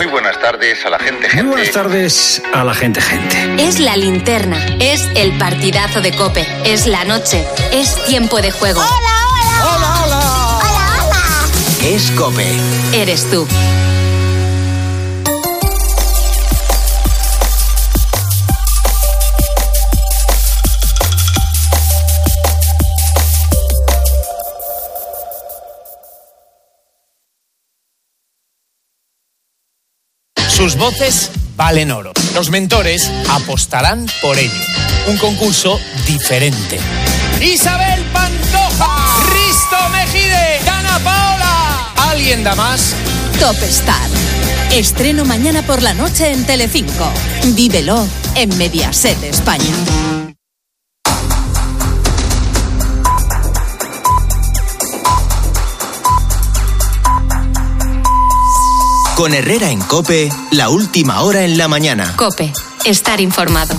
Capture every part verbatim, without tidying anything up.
Muy buenas tardes a la gente gente. Muy buenas tardes a la gente gente. Es la linterna, es el partidazo de COPE, es la noche, es tiempo de juego. ¡Hola, hola! ¡Hola, hola! ¡Hola, hola! Es COPE. Eres tú. Sus voces valen oro. Los mentores apostarán por ello. Un concurso diferente. Isabel Pantoja, Risto Mejide, Ana Paola. ¿Alguien da más? Top Star. Estreno mañana por la noche en Telecinco. Vívelo en Mediaset España. Con Herrera en COPE, la última hora en la mañana. COPE, estar informado.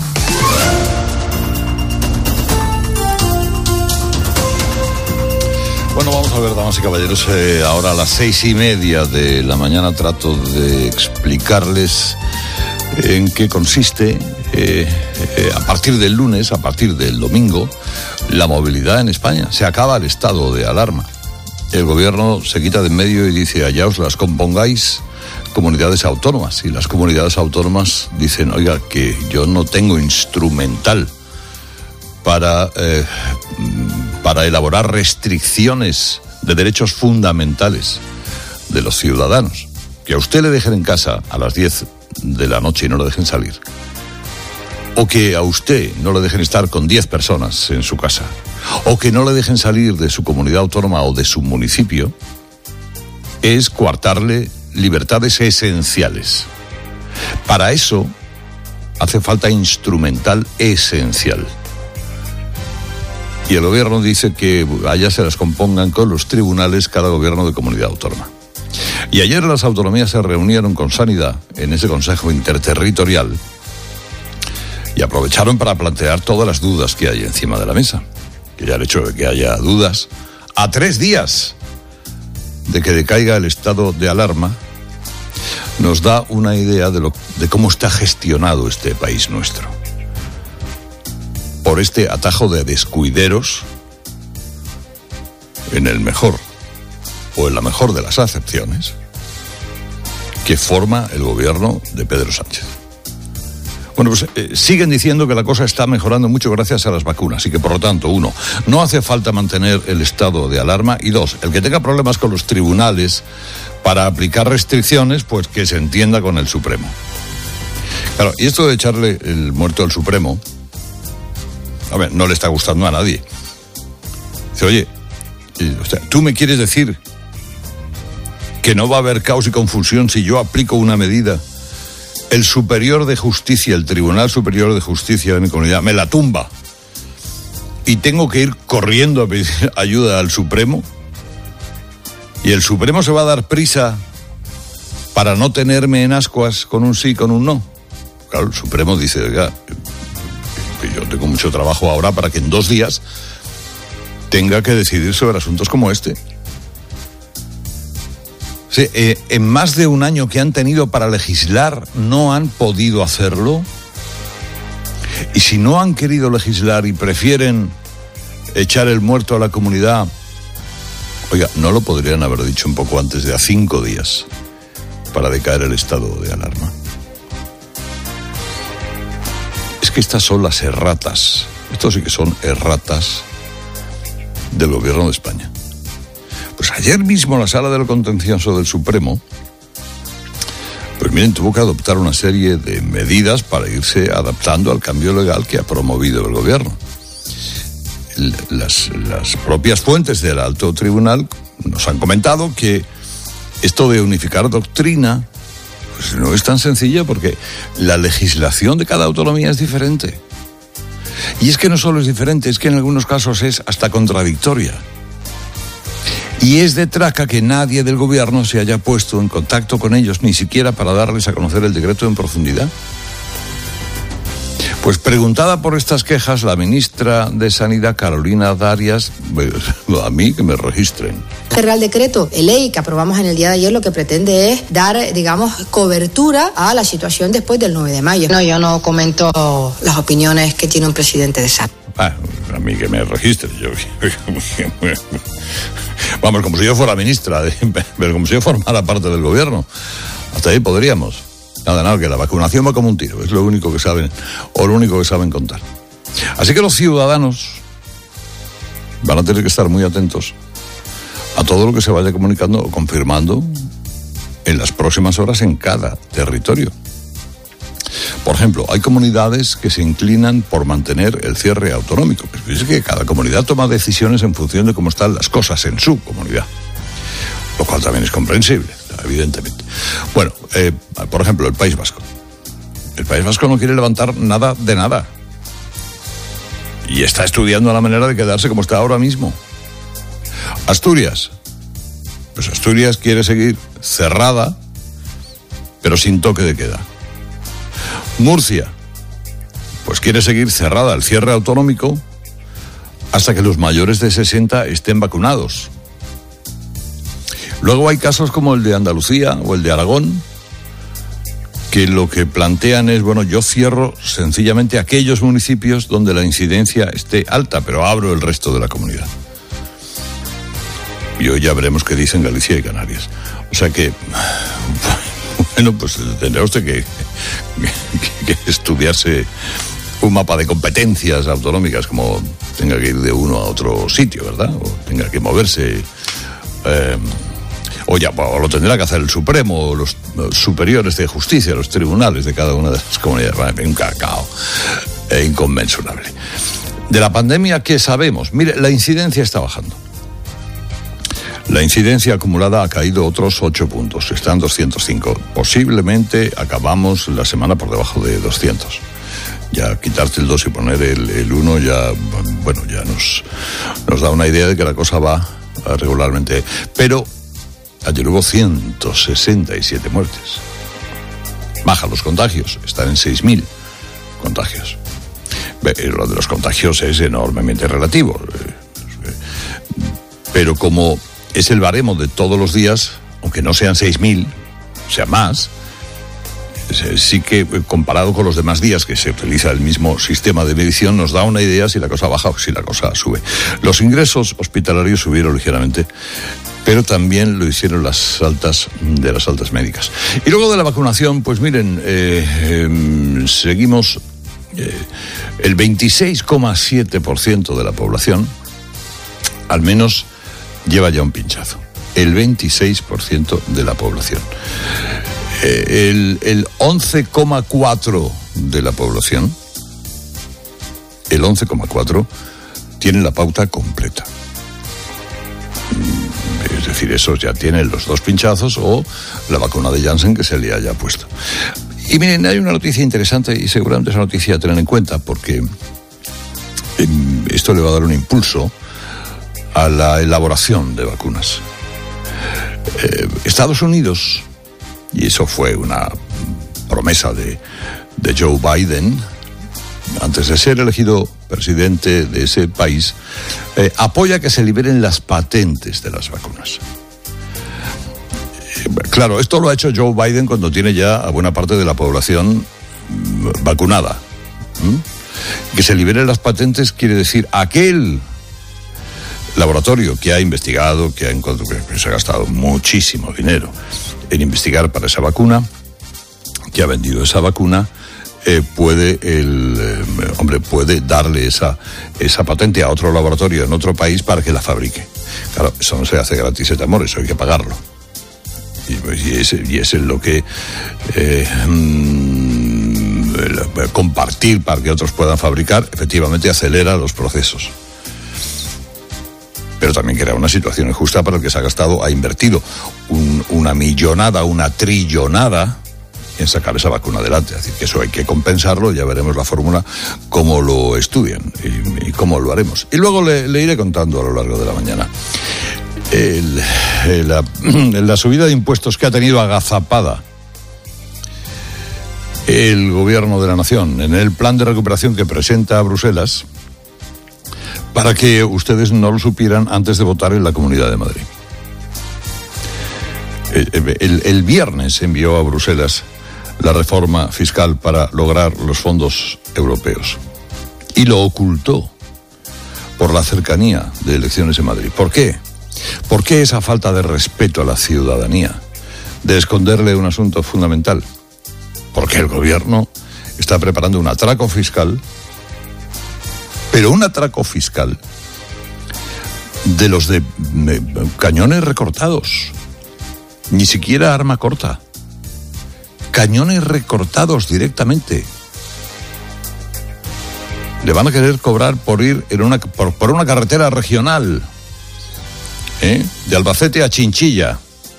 Bueno, vamos a ver, damas y caballeros, eh, ahora a las seis y media de la mañana trato de explicarles en qué consiste, eh, eh, a partir del lunes, a partir del domingo, la movilidad en España. Se acaba el estado de alarma. El gobierno se quita de en medio y dice, allá os las compongáis comunidades autónomas, y las comunidades autónomas dicen, oiga, que yo no tengo instrumental para, eh, para elaborar restricciones de derechos fundamentales de los ciudadanos. Que a usted le dejen en casa a las diez de la noche y no le dejen salir, o que a usted no le dejen estar con diez personas en su casa, o que no le dejen salir de su comunidad autónoma o de su municipio, es coartarle libertades esenciales. Para eso hace falta instrumental esencial. Y el gobierno dice que allá se las compongan con los tribunales cada gobierno de comunidad autónoma. Y ayer las autonomías se reunieron con Sanidad en ese Consejo Interterritorial y aprovecharon para plantear todas las dudas que hay encima de la mesa. Que ya el hecho de que haya dudas a tres días de que decaiga el estado de alarma nos da una idea de, lo, de cómo está gestionado este país nuestro. Por este atajo de descuideros, en el mejor o en la mejor de las acepciones, que forma el gobierno de Pedro Sánchez. Bueno, pues eh, siguen diciendo que la cosa está mejorando mucho gracias a las vacunas y que, por lo tanto, uno, no hace falta mantener el estado de alarma, y dos, el que tenga problemas con los tribunales para aplicar restricciones, pues que se entienda con el Supremo. Claro, y esto de echarle el muerto al Supremo, a ver, no le está gustando a nadie. Dice, oye, o sea, ¿tú me quieres decir que no va a haber caos y confusión si yo aplico una medida? El Superior de Justicia, el Tribunal Superior de Justicia de mi comunidad, me la tumba y tengo que ir corriendo a pedir ayuda al Supremo, y el Supremo se va a dar prisa para no tenerme en ascuas con un sí, con un no. Claro, el Supremo dice, oiga, yo tengo mucho trabajo ahora para que en dos días tenga que decidir sobre asuntos como este. Sí, eh, en más de un año que han tenido para legislar, no han podido hacerlo. Y si no han querido legislar y prefieren echar el muerto a la comunidad, oiga, ¿no lo podrían haber dicho un poco antes de a cinco días para decaer el estado de alarma? Es que estas son las erratas, estos sí que son erratas del gobierno de España. Pues ayer mismo la Sala del Contencioso del Supremo, pues miren, tuvo que adoptar una serie de medidas para irse adaptando al cambio legal que ha promovido el gobierno. Las, las propias fuentes del alto tribunal nos han comentado que esto de unificar doctrina pues no es tan sencillo, porque la legislación de cada autonomía es diferente. Y es que no solo es diferente, es que en algunos casos es hasta contradictoria. Y es de traca que nadie del gobierno se haya puesto en contacto con ellos, ni siquiera para darles a conocer el decreto en profundidad. Pues preguntada por estas quejas, la ministra de Sanidad, Carolina Darias, a mí que me registren. Este Real Decreto, el ley que aprobamos en el día de ayer, lo que pretende es dar, digamos, cobertura a la situación después del nueve de mayo. No, yo no comento las opinioes que tiene un presidente de S A P. Ah, a mí que me registre. Yo, vamos, como si yo fuera ministra, pero como si yo formara parte del gobierno. Hasta ahí podríamos. Nada, nada, que la vacunación va como un tiro. Es lo único que saben, o lo único que saben contar. Así que los ciudadanos van a tener que estar muy atentos a todo lo que se vaya comunicando o confirmando en las próximas horas en cada territorio. Por ejemplo, hay comunidades que se inclinan por mantener el cierre autonómico. Pues es que cada comunidad toma decisiones en función de cómo están las cosas en su comunidad, lo cual también es comprensible, evidentemente. Bueno, eh, por ejemplo, el País Vasco. El País Vasco no quiere levantar nada de nada. Y está estudiando la manera de quedarse como está ahora mismo. Asturias. Pues Asturias quiere seguir cerrada, pero sin toque de queda. Murcia, pues quiere seguir cerrada el cierre autonómico hasta que los mayores de sesenta estén vacunados. Luego hay casos como el de Andalucía o el de Aragón, que lo que plantean es, bueno, yo cierro sencillamente aquellos municipios donde la incidencia esté alta, pero abro el resto de la comunidad. Y hoy ya veremos qué dicen Galicia y Canarias. O sea que, bueno, pues tendrá usted que, que, que estudiarse un mapa de competencias autonómicas, como tenga que ir de uno a otro sitio, ¿verdad? O tenga que moverse... Eh, o ya o lo tendrá que hacer el Supremo, o los, los superiores de justicia, los tribunales de cada una de las comunidades. Un cacao eh, inconmensurable. De la pandemia, ¿qué sabemos? Mire, la incidencia está bajando. La incidencia acumulada ha caído otros ocho puntos, está en doscientos cinco. Posiblemente acabamos la semana por debajo de doscientos. Ya quitarte el dos y poner el, el uno ya, bueno, ya nos, nos da una idea de que la cosa va regularmente. Pero ayer hubo ciento sesenta y siete muertes. Bajan los contagios, están en seis mil contagios. Lo de los contagios es enormemente relativo. Pero como es el baremo de todos los días, aunque no sean seis mil, sea más, sí que comparado con los demás días que se utiliza el mismo sistema de medición, nos da una idea si la cosa baja o si la cosa sube. Los ingresos hospitalarios subieron ligeramente, pero también lo hicieron las altas de las altas médicas. Y luego de la vacunación, pues miren, eh, eh, seguimos, eh, el veintiséis coma siete por ciento de la población, al menos, lleva ya un pinchazo. El veintiséis por ciento de la población. Eh, el, el once coma cuatro por ciento de la población, el once coma cuatro por ciento tiene la pauta completa. Es decir, esos ya tienen los dos pinchazos o la vacuna de Janssen que se le haya puesto. Y miren, hay una noticia interesante y seguramente esa noticia a tener en cuenta porque eh, esto le va a dar un impulso a la elaboración de vacunas. Eh, Estados Unidos, y eso fue una promesa de, de Joe Biden, antes de ser elegido presidente de ese país, eh, apoya que se liberen las patentes de las vacunas. Eh, claro, esto lo ha hecho Joe Biden cuando tiene ya a buena parte de la población vacunada. ¿Mm? Que se liberen las patentes quiere decir aquel laboratorio que ha investigado, que ha encontrado, que se ha gastado muchísimo dinero en investigar para esa vacuna, que ha vendido esa vacuna, eh, puede el eh, hombre puede darle esa esa patente a otro laboratorio en otro país para que la fabrique. Claro, eso no se hace gratis, ese amor, eso hay que pagarlo. Y, y, es, y es lo que eh, mm, compartir para que otros puedan fabricar, efectivamente acelera los procesos. Pero también crea una situación injusta para el que se ha gastado, ha invertido un, una millonada, una trillonada en sacar esa vacuna adelante. Es decir, que eso hay que compensarlo, ya veremos la fórmula, cómo lo estudian y, y cómo lo haremos. Y luego le, le iré contando a lo largo de la mañana. El, el, la, la subida de impuestos que ha tenido agazapada el gobierno de la nación en el plan de recuperación que presenta a Bruselas, para que ustedes no lo supieran antes de votar en la Comunidad de Madrid. El, el, el viernes envió a Bruselas la reforma fiscal para lograr los fondos europeos y lo ocultó por la cercanía de elecciones en Madrid. ¿Por qué? ¿Por qué esa falta de respeto a la ciudadanía, de esconderle un asunto fundamental? Porque el gobierno está preparando un atraco fiscal, pero un atraco fiscal de los de eh, cañones recortados, ni siquiera arma corta, cañones recortados directamente. Le van a querer cobrar por ir en una, por, por una carretera regional, ¿eh? de Albacete a Chinchilla.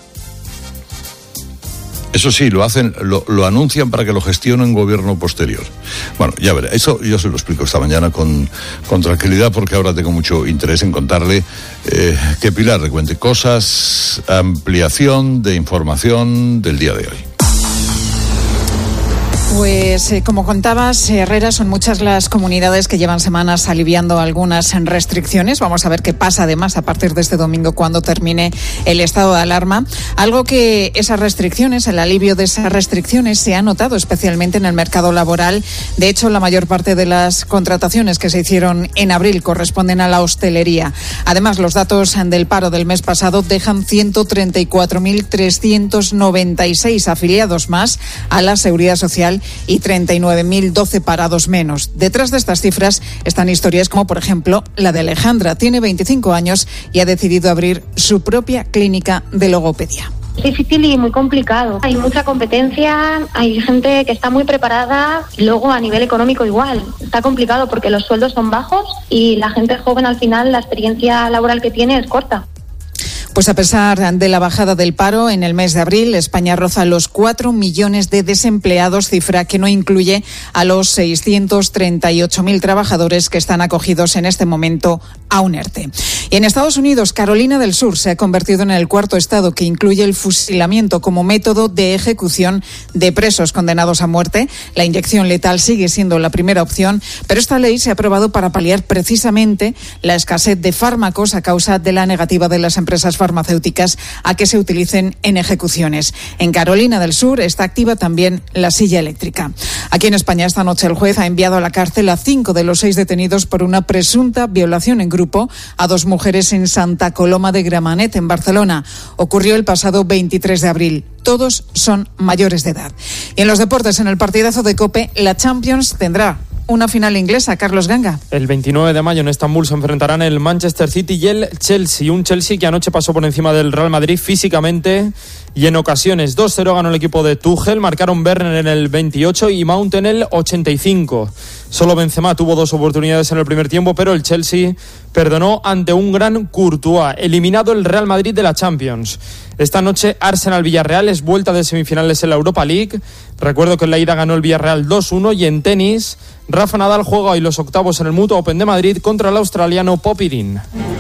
Eso sí, lo hacen, lo, lo anuncian para que lo gestione un gobierno posterior. Bueno, ya veré, eso yo se lo explico esta mañana con, con tranquilidad, porque ahora tengo mucho interés en contarle eh, que Pilar le cuente cosas, ampliación de información del día de hoy. Pues eh, como contabas, Herrera, son muchas las comunidades que llevan semanas aliviando algunas restricciones. Vamos a ver qué pasa además a partir de este domingo cuando termine el estado de alarma. Algo que esas restricciones, el alivio de esas restricciones se ha notado especialmente en el mercado laboral. De hecho, la mayor parte de las contrataciones que se hicieron en abril corresponden a la hostelería. Además, los datos del paro del mes pasado dejan ciento treinta y cuatro mil trescientos noventa y seis afiliados más a la Seguridad Social y treinta y nueve mil doce parados menos. Detrás de estas cifras están historias como, por ejemplo, la de Alejandra. Tiene veinticinco años y ha decidido abrir su propia clínica de logopedia. Es difícil y muy complicado. Hay mucha competencia, hay gente que está muy preparada y luego a nivel económico igual. Está complicado porque los sueldos son bajos y la gente joven al final la experiencia laboral que tiene es corta. Pues a pesar de la bajada del paro en el mes de abril, España roza los cuatro millones de desempleados, cifra que no incluye a los seiscientos treinta y ocho mil trabajadores que están acogidos en este momento a un ERTE. Y en Estados Unidos, Carolina del Sur se ha convertido en el cuarto estado que incluye el fusilamiento como método de ejecución de presos condenados a muerte. La inyección letal sigue siendo la primera opción, pero esta ley se ha aprobado para paliar precisamente la escasez de fármacos a causa de la negativa de las empresas farmacéuticas a que se utilicen en ejecuciones. En Carolina del Sur está activa también la silla eléctrica. Aquí en España esta noche el juez ha enviado a la cárcel a cinco de los seis detenidos por una presunta violación en grupo a dos mujeres en Santa Coloma de Gramenet, en Barcelona. Ocurrió el pasado veintitrés de abril. Todos son mayores de edad. Y en los deportes, en el partidazo de COPE, la Champions tendrá una final inglesa. Carlos Ganga. El veintinueve de mayo en Estambul se enfrentarán el Manchester City y el Chelsea. Un Chelsea que anoche pasó por encima del Real Madrid físicamente y en ocasiones. dos cero ganó el equipo de Tuchel. Marcaron Werner en el veintiocho y Mount en el ochenta y cinco. Solo Benzema tuvo dos oportunidades en el primer tiempo, pero el Chelsea perdonó ante un gran Courtois. Eliminado el Real Madrid de la Champions. Esta noche Arsenal-Villarreal es vuelta de semifinales en la Europa League. Recuerdo que en la ida ganó el Villarreal dos uno y en tenis Rafa Nadal juega hoy los octavos en el Mutua Open de Madrid contra el australiano Popyrin.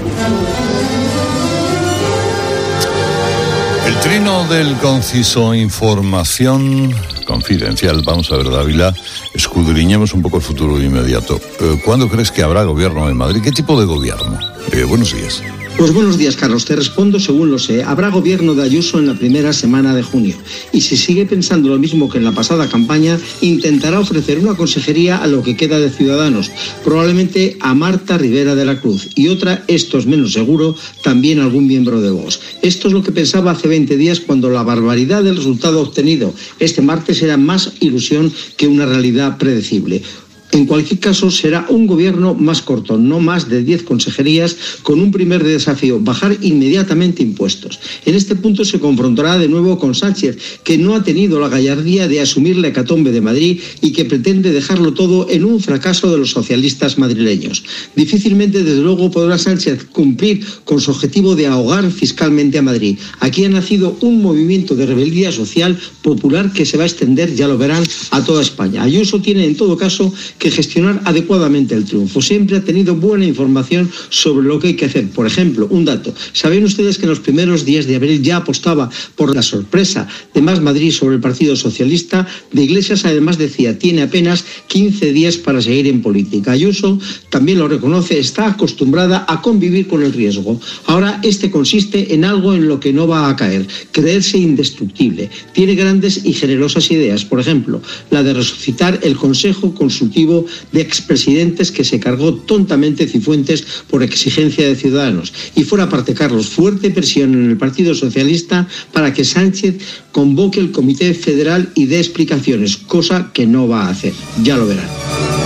El trino del conciso, información confidencial. Vamos a ver, Dávila, escudriñemos un poco el futuro inmediato. ¿Cuándo crees que habrá gobierno en Madrid? ¿Qué tipo de gobierno? Eh, buenos días. Pues buenos días, Carlos. Te respondo según lo sé. Habrá gobierno de Ayuso en la primera semana de junio. Y si sigue pensando lo mismo que en la pasada campaña, intentará ofrecer una consejería a lo que queda de Ciudadanos. Probablemente a Marta Rivera de la Cruz. Y otra, esto es menos seguro, también algún miembro de Vox. Esto es lo que pensaba hace veinte días cuando la barbaridad del resultado obtenido este martes era más ilusión que una realidad predecible. En cualquier caso, será un gobierno más corto, no más de diez consejerías, con un primer desafío, bajar inmediatamente impuestos. En este punto se confrontará de nuevo con Sánchez, que no ha tenido la gallardía de asumir la hecatombe de Madrid y que pretende dejarlo todo en un fracaso de los socialistas madrileños. Difícilmente, desde luego, podrá Sánchez cumplir con su objetivo de ahogar fiscalmente a Madrid. Aquí ha nacido un movimiento de rebeldía social popular que se va a extender, ya lo verán, a toda España. Ayuso tiene, en todo caso, que gestionar adecuadamente el triunfo. Siempre ha tenido buena información sobre lo que hay que hacer. Por ejemplo, un dato. ¿Saben ustedes que en los primeros días de abril ya apostaba por la sorpresa de Más Madrid sobre el Partido Socialista? De Iglesias además decía, tiene apenas quince días para seguir en política. Ayuso también lo reconoce, está acostumbrada a convivir con el riesgo. Ahora este consiste en algo en lo que no va a caer, creerse indestructible. Tiene grandes y generosas ideas, por ejemplo, la de resucitar el Consejo Consultivo de Expresidentes que se cargó tontamente Cifuentes por exigencia de Ciudadanos. Y fuera parte, Carlos, fuerte presión en el Partido Socialista para que Sánchez convoque el Comité Federal y dé explicaciones, cosa que no va a hacer. Ya lo verán.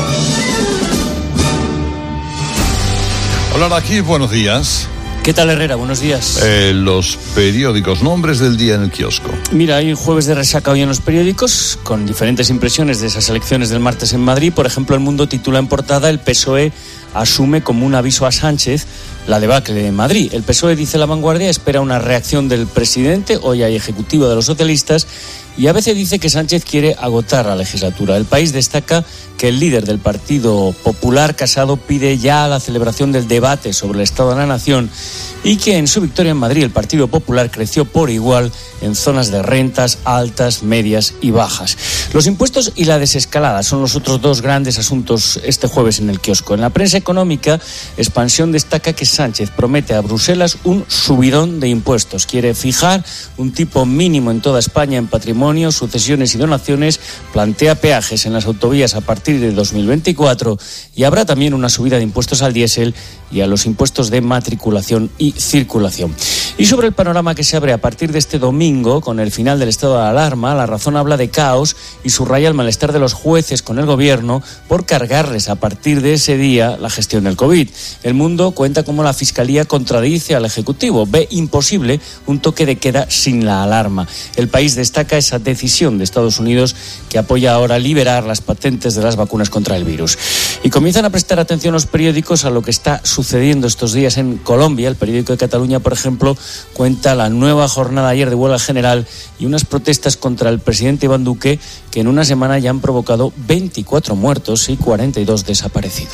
Hola, aquí, buenos días. ¿Qué tal, Herrera? Buenos días. Eh, los periódicos, nombres del día en el kiosco. Mira, hay jueves de resaca hoy en los periódicos, con diferentes impresiones de esas elecciones del martes en Madrid. Por ejemplo, El Mundo titula en portada: el P S O E asume como un aviso a Sánchez la debacle de Madrid. El P S O E, dice La Vanguardia, espera una reacción del presidente. Hoy hay ejecutivo de los socialistas. Y a veces dice que Sánchez quiere agotar la legislatura. El País destaca que el líder del Partido Popular, Casado, pide ya la celebración del debate sobre el Estado de la Nación y que en su victoria en Madrid el Partido Popular creció por igual en zonas de rentas altas, medias y bajas. Los impuestos y la desescalada son los otros dos grandes asuntos este jueves en el kiosco. En la prensa económica, Expansión destaca que Sánchez promete a Bruselas un subidón de impuestos. Quiere fijar un tipo mínimo en toda España en patrimonio, sucesiones y donaciones, plantea peajes en las autovías a partir de dos mil veinticuatro y habrá también una subida de impuestos al diésel y a los impuestos de matriculación y circulación. Y sobre el panorama que se abre a partir de este domingo, con el final del estado de alarma, La Razón habla de caos y subraya el malestar de los jueces con el gobierno por cargarles a partir de ese día la gestión del COVID. El Mundo cuenta cómo la Fiscalía contradice al Ejecutivo, ve imposible un toque de queda sin la alarma. El País destaca esa decisión de Estados Unidos que apoya ahora liberar las patentes de las vacunas contra el virus. Y comienzan a prestar atención los periódicos a lo que está sucediendo estos días en Colombia. El periódico de Cataluña, por ejemplo, cuenta la nueva jornada ayer de huelga general y unas protestas contra el presidente Iván Duque que en una semana ya han provocado veinticuatro muertos y cuarenta y dos desaparecidos.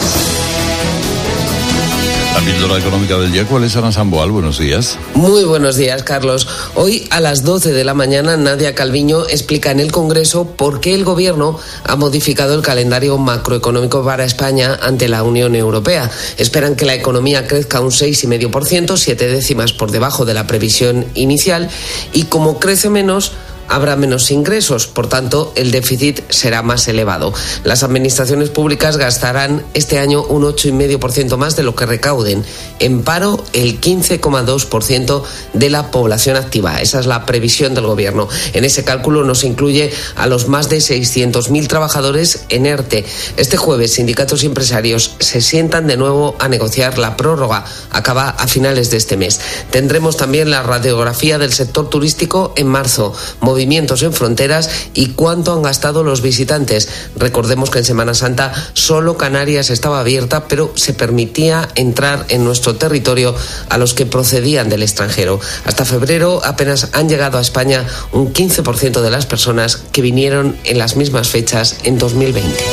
La píldora económica del día, ¿cuál es, Ana Samboal? Buenos días. Muy buenos días, Carlos. Hoy a las doce de la mañana, Nadia Calviño explica en el Congreso por qué el Gobierno ha modificado el calendario macroeconómico para España ante la Unión Europea. Esperan que la economía crezca un seis coma cinco por ciento, siete décimas por debajo de la previsión inicial, y como crece menos, habrá menos ingresos, por tanto el déficit será más elevado. Las administraciones públicas gastarán este año un ocho coma cinco por ciento más de lo que recauden. En paro, el quince coma dos por ciento de la población activa. Esa es la previsión del Gobierno. En ese cálculo no se incluye a los más de seiscientos mil trabajadores en ERTE. Este jueves, sindicatos y empresarios se sientan de nuevo a negociar la prórroga. Acaba a finales de este mes. Tendremos también la radiografía del sector turístico en marzo, movimientos en fronteras y cuánto han gastado los visitantes. Recordemos que en Semana Santa solo Canarias estaba abierta, pero se permitía entrar en nuestro territorio a los que procedían del extranjero. Hasta febrero apenas han llegado a España un quince por ciento de las personas que vinieron en las mismas fechas en dos mil veinte.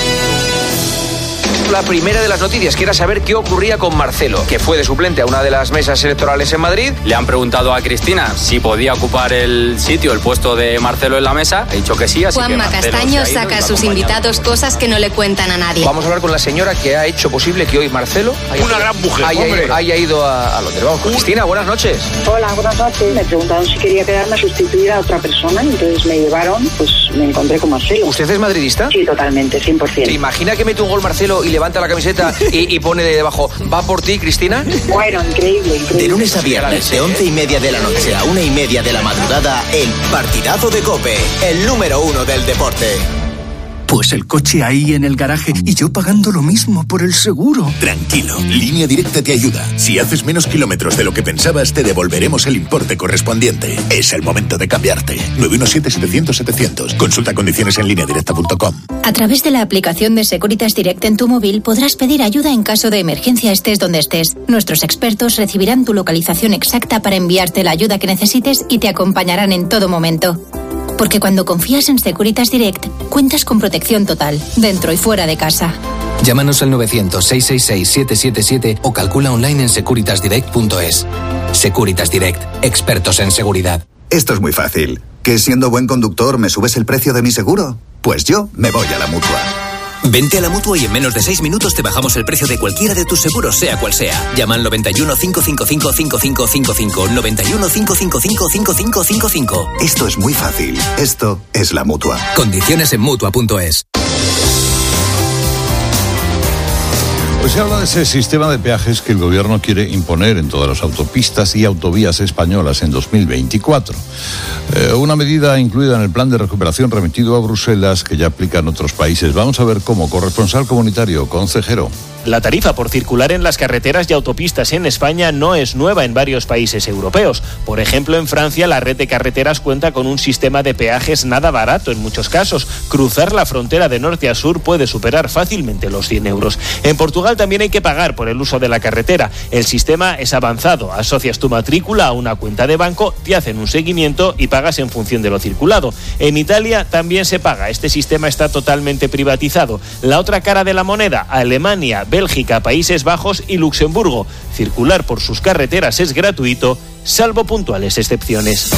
La primera de las noticias, que era saber qué ocurría con Marcelo, que fue de suplente a una de las mesas electorales en Madrid. Le han preguntado a Cristina si podía ocupar el sitio, el puesto de Marcelo en la mesa. Ha dicho que sí, así Juanma que Castaño saca a sus invitados cosas que no le cuentan a nadie. Vamos a hablar con la señora que ha hecho posible que hoy Marcelo haya, una gran mujer, haya, haya ido a, a Londres. Vamos con Cristina, buenas noches. Hola, buenas noches. Me preguntaron si quería quedarme a sustituir a otra persona, entonces me llevaron, pues me encontré con Marcelo. ¿Usted es madridista? Sí, totalmente, cien por ciento. ¿Se imagina que mete un gol Marcelo y levanta la camiseta Y, y pone de debajo, ¿va por ti, Cristina? Bueno, increíble, increíble. De lunes a viernes, de once y media de la noche a una y media de la madrugada, el partidazo de COPE, el número uno del deporte. Pues el coche ahí en el garaje y yo pagando lo mismo por el seguro. Tranquilo, Línea Directa te ayuda. Si haces menos kilómetros de lo que pensabas, te devolveremos el importe correspondiente. Es el momento de cambiarte. nueve uno siete, setecientos, setecientos. Consulta condiciones en línea directa punto com. A través de la aplicación de Securitas Direct en tu móvil podrás pedir ayuda en caso de emergencia estés donde estés. Nuestros expertos recibirán tu localización exacta para enviarte la ayuda que necesites y te acompañarán en todo momento. Porque cuando confías en Securitas Direct, cuentas con protección total, dentro y fuera de casa. Llámanos al novecientos, seiscientos sesenta y seis, siete siete siete o calcula online en securitas direct punto es. Securitas Direct, expertos en seguridad. Esto es muy fácil. ¿Que siendo buen conductor me subes el precio de mi seguro? Pues yo me voy a la Mutua. Vente a la Mutua y en menos de seis minutos te bajamos el precio de cualquiera de tus seguros, sea cual sea. Llama al noventa y uno, cinco cinco cinco, cinco cinco cinco cinco, noventa y uno, cinco cinco cinco, cinco cinco cinco cinco. Esto es muy fácil. Esto es la Mutua. Condiciones en Mutua punto es. Pues se habla de ese sistema de peajes que el gobierno quiere imponer en todas las autopistas y autovías españolas en dos mil veinticuatro. Eh, una medida incluida en el plan de recuperación remitido a Bruselas que ya aplican otros países. Vamos a ver cómo. Corresponsal comunitario, consejero. La tarifa por circular en las carreteras y autopistas en España no es nueva en varios países europeos. Por ejemplo, en Francia la red de carreteras cuenta con un sistema de peajes nada barato en muchos casos. Cruzar la frontera de norte a sur puede superar fácilmente los cien euros. En Portugal también hay que pagar por el uso de la carretera. El sistema es avanzado. Asocias tu matrícula a una cuenta de banco, te hacen un seguimiento y pagas en función de lo circulado. En Italia también se paga. Este sistema está totalmente privatizado. La otra cara de la moneda, Alemania, Bélgica, Países Bajos y Luxemburgo. Circular por sus carreteras es gratuito, salvo puntuales excepciones.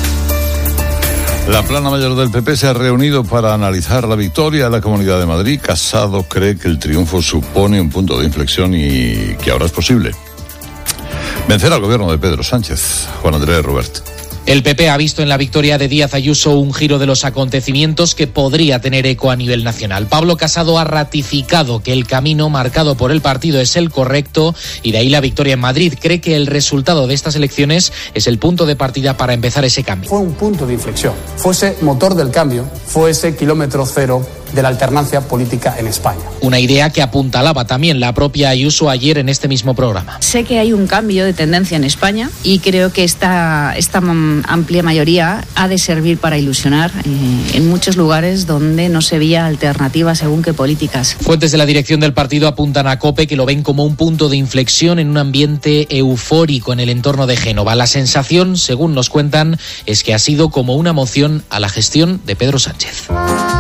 La plana mayor del P P se ha reunido para analizar la victoria de la Comunidad de Madrid. Casado cree que el triunfo supone un punto de inflexión y que ahora es posible vencer al gobierno de Pedro Sánchez. Juan Andrés Robert. El P P ha visto en la victoria de Díaz Ayuso un giro de los acontecimientos que podría tener eco a nivel nacional. Pablo Casado ha ratificado que el camino marcado por el partido es el correcto y de ahí la victoria en Madrid. Cree que el resultado de estas elecciones es el punto de partida para empezar ese cambio. Fue un punto de inflexión, fue ese motor del cambio, fue ese kilómetro cero de la alternancia política en España. Una idea que apuntalaba también la propia Ayuso ayer en este mismo programa. Sé que hay un cambio de tendencia en España y creo que esta, esta amplia mayoría ha de servir para ilusionar eh, en muchos lugares donde no se veía alternativa según qué políticas. Fuentes de la dirección del partido apuntan a COPE que lo ven como un punto de inflexión en un ambiente eufórico en el entorno de Génova. La sensación, según nos cuentan, es que ha sido como una moción a la gestión de Pedro Sánchez.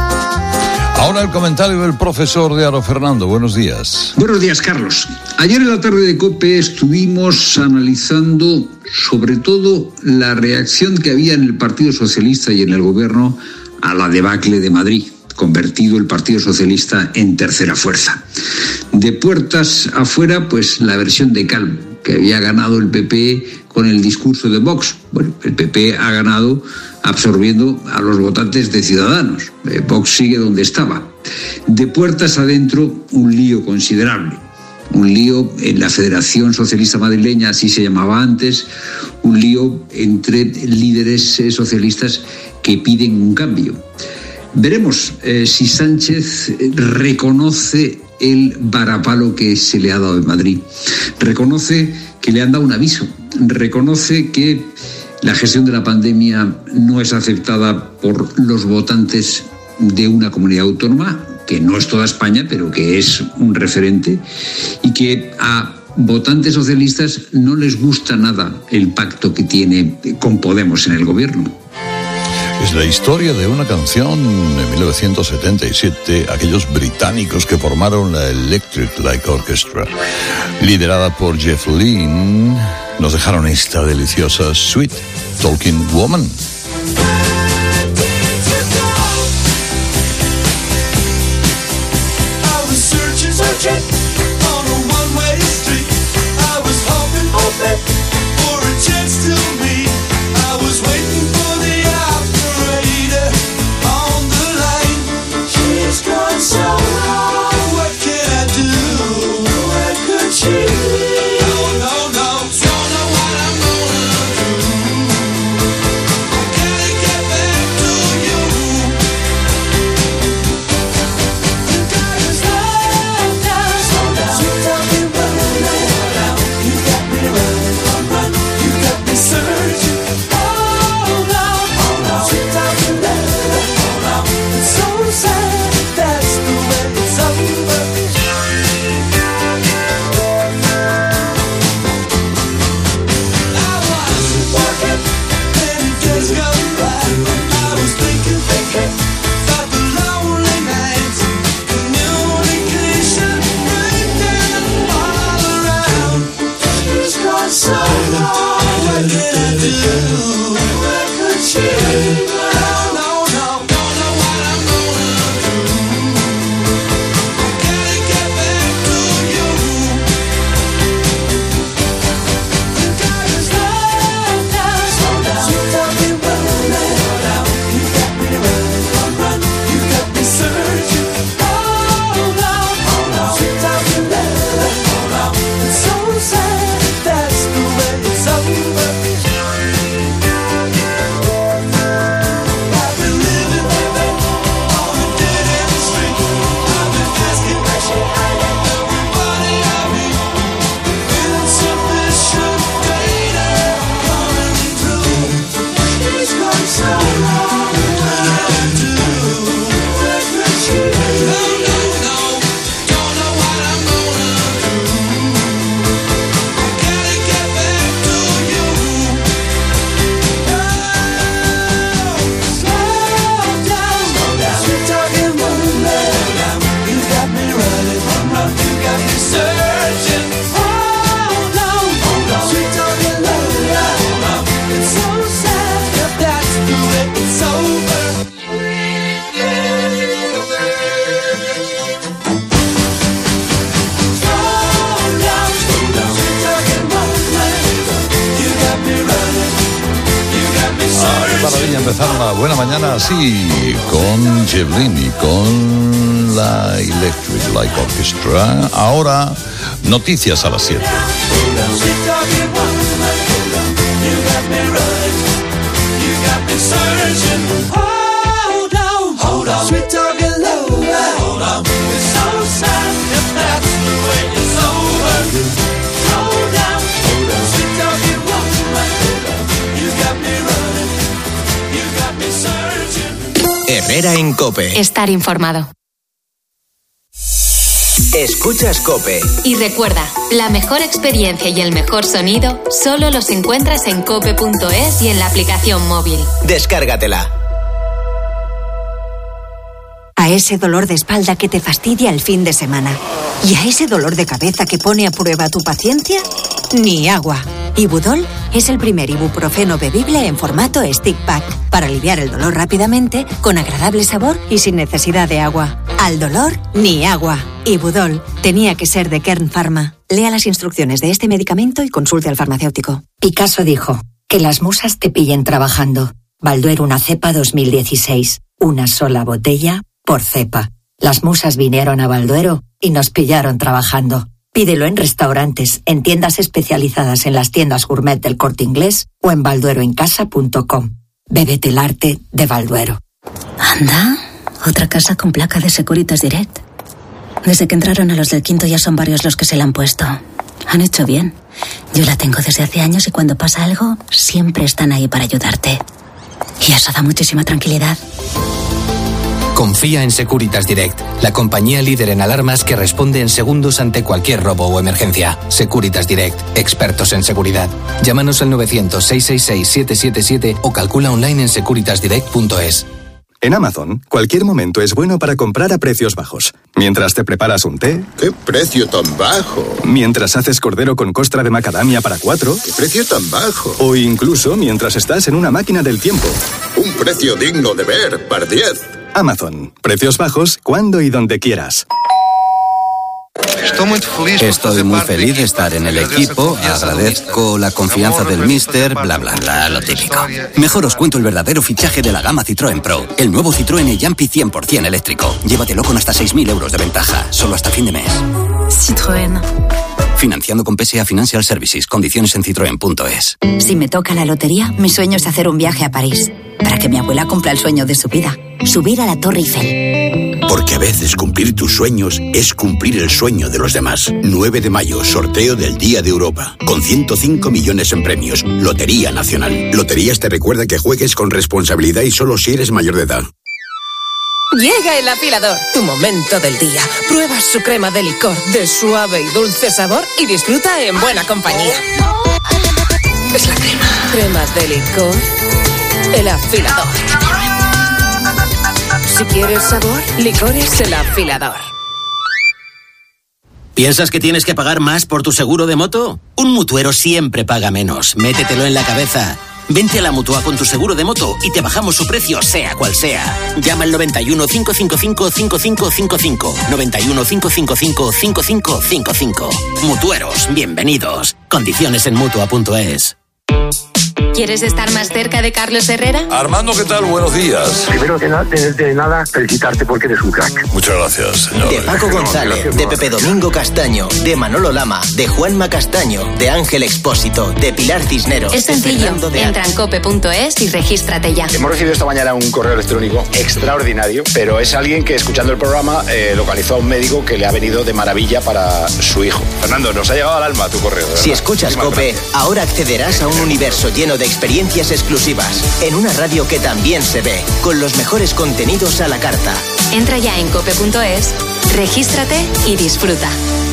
Ahora el comentario del profesor de Aro Fernando. Buenos días. Buenos días, Carlos. Ayer en la tarde de COPE estuvimos analizando sobre todo la reacción que había en el Partido Socialista y en el Gobierno a la debacle de Madrid, convertido el Partido Socialista en tercera fuerza. De puertas afuera, pues la versión de Calvo, que había ganado el P P con el discurso de Vox. Bueno, el P P ha ganado absorbiendo a los votantes de Ciudadanos. Vox sigue donde estaba. De puertas adentro, un lío considerable. Un lío en la Federación Socialista Madrileña, así se llamaba antes, un lío entre líderes socialistas que piden un cambio. Veremos eh, si Sánchez reconoce el varapalo que se le ha dado en Madrid. Reconoce que le han dado un aviso. Reconoce que la gestión de la pandemia no es aceptada por los votantes de una comunidad autónoma, que no es toda España, pero que es un referente, y que a votantes socialistas no les gusta nada el pacto que tiene con Podemos en el gobierno. Es la historia de una canción de mil novecientos setenta y siete, aquellos británicos que formaron la Electric Light Orchestra, liderada por Jeff Lynne. Nos dejaron esta deliciosa Sweet Talking Woman. empezar una buena mañana así, con Jevlini, con la Electric Light Orchestra. Ahora, noticias a las siete. Herrera en COPE. Estar informado. Escuchas COPE. Y recuerda, la mejor experiencia y el mejor sonido solo los encuentras en cope punto es y en la aplicación móvil. Descárgatela. A ese dolor de espalda que te fastidia el fin de semana. Y a ese dolor de cabeza que pone a prueba tu paciencia, ni agua. Ibudol es el primer ibuprofeno bebible en formato stick pack para aliviar el dolor rápidamente, con agradable sabor y sin necesidad de agua. Al dolor, ni agua. Ibudol tenía que ser de Kern Pharma. Lea las instrucciones de este medicamento y consulte al farmacéutico. Picasso dijo, que las musas te pillen trabajando. Balduero una cepa dos mil dieciséis. Una sola botella por cepa. Las musas vinieron a Balduero y nos pillaron trabajando. Pídelo en restaurantes, en tiendas especializadas en las tiendas gourmet del Corte Inglés o en balduero en casa punto com. Bébete el arte de Balduero. Anda, otra casa con placa de Securitas Direct. Desde que entraron a los del Quinto ya son varios los que se la han puesto. Han hecho bien. Yo la tengo desde hace años y cuando pasa algo, siempre están ahí para ayudarte. Y eso da muchísima tranquilidad. Confía en Securitas Direct, la compañía líder en alarmas que responde en segundos ante cualquier robo o emergencia. Securitas Direct, expertos en seguridad. Llámanos al novecientos, seiscientos sesenta y seis, siete siete siete o calcula online en securitas direct punto es. En Amazon, cualquier momento es bueno para comprar a precios bajos. Mientras te preparas un té... ¡Qué precio tan bajo! Mientras haces cordero con costra de macadamia para cuatro... ¡Qué precio tan bajo! O incluso mientras estás en una máquina del tiempo. ¡Un precio digno de ver, par diez! Amazon. Precios bajos, cuando y donde quieras. Estoy muy feliz de estar en el equipo, agradezco la confianza del míster, bla bla bla, lo típico. Mejor os cuento el verdadero fichaje de la gama Citroën Pro, el nuevo Citroën e-Jumpy cien por ciento eléctrico. Llévatelo con hasta seis mil euros de ventaja, solo hasta fin de mes. Citroën. Financiando con P S A Financial Services, condiciones en citroen punto es. Si me toca la lotería, mi sueño es hacer un viaje a París, para que mi abuela cumpla el sueño de su vida, subir a la Torre Eiffel. Porque a veces cumplir tus sueños es cumplir el sueño de los demás. nueve de mayo, sorteo del Día de Europa, con ciento cinco millones en premios. Lotería Nacional. Loterías te recuerda que juegues con responsabilidad y solo si eres mayor de edad. Llega el afilador, tu momento del día. Prueba su crema de licor de suave y dulce sabor y disfruta en buena compañía. Es la crema. Crema de licor, el afilador. Si quieres sabor, licores el afilador. ¿Piensas que tienes que pagar más por tu seguro de moto? Un mutuero siempre paga menos. Métetelo en la cabeza. Vente a la Mutua con tu seguro de moto y te bajamos su precio, sea cual sea. Llama al noventa y uno, cinco cinco cinco, cinco cinco cinco cinco. noventa y uno, cinco cinco cinco, cinco cinco cinco cinco. Mutueros, bienvenidos. Condiciones en mutua punto es. ¿Quieres estar más cerca de Carlos Herrera? Armando, ¿qué tal? Buenos días. Primero de, na- de, de nada, felicitarte porque eres un crack. Muchas gracias, señor. De Paco González, de Pepe Domingo Castaño, de Manolo Lama, de Juanma Castaño, de Ángel Expósito, de Pilar Cisneros. Es de sencillo. Fernando de Entra en cope punto es y regístrate ya. Hemos recibido esta mañana un correo electrónico extraordinario, pero es alguien que escuchando el programa eh, localizó a un médico que le ha venido de maravilla para su hijo. Fernando, nos ha llegado al alma tu correo. Si escuchas COPE, ahora accederás a un universo lleno de experiencias exclusivas, en una radio que también se ve, con los mejores contenidos a la carta. Entra ya en cope punto es, regístrate y disfruta.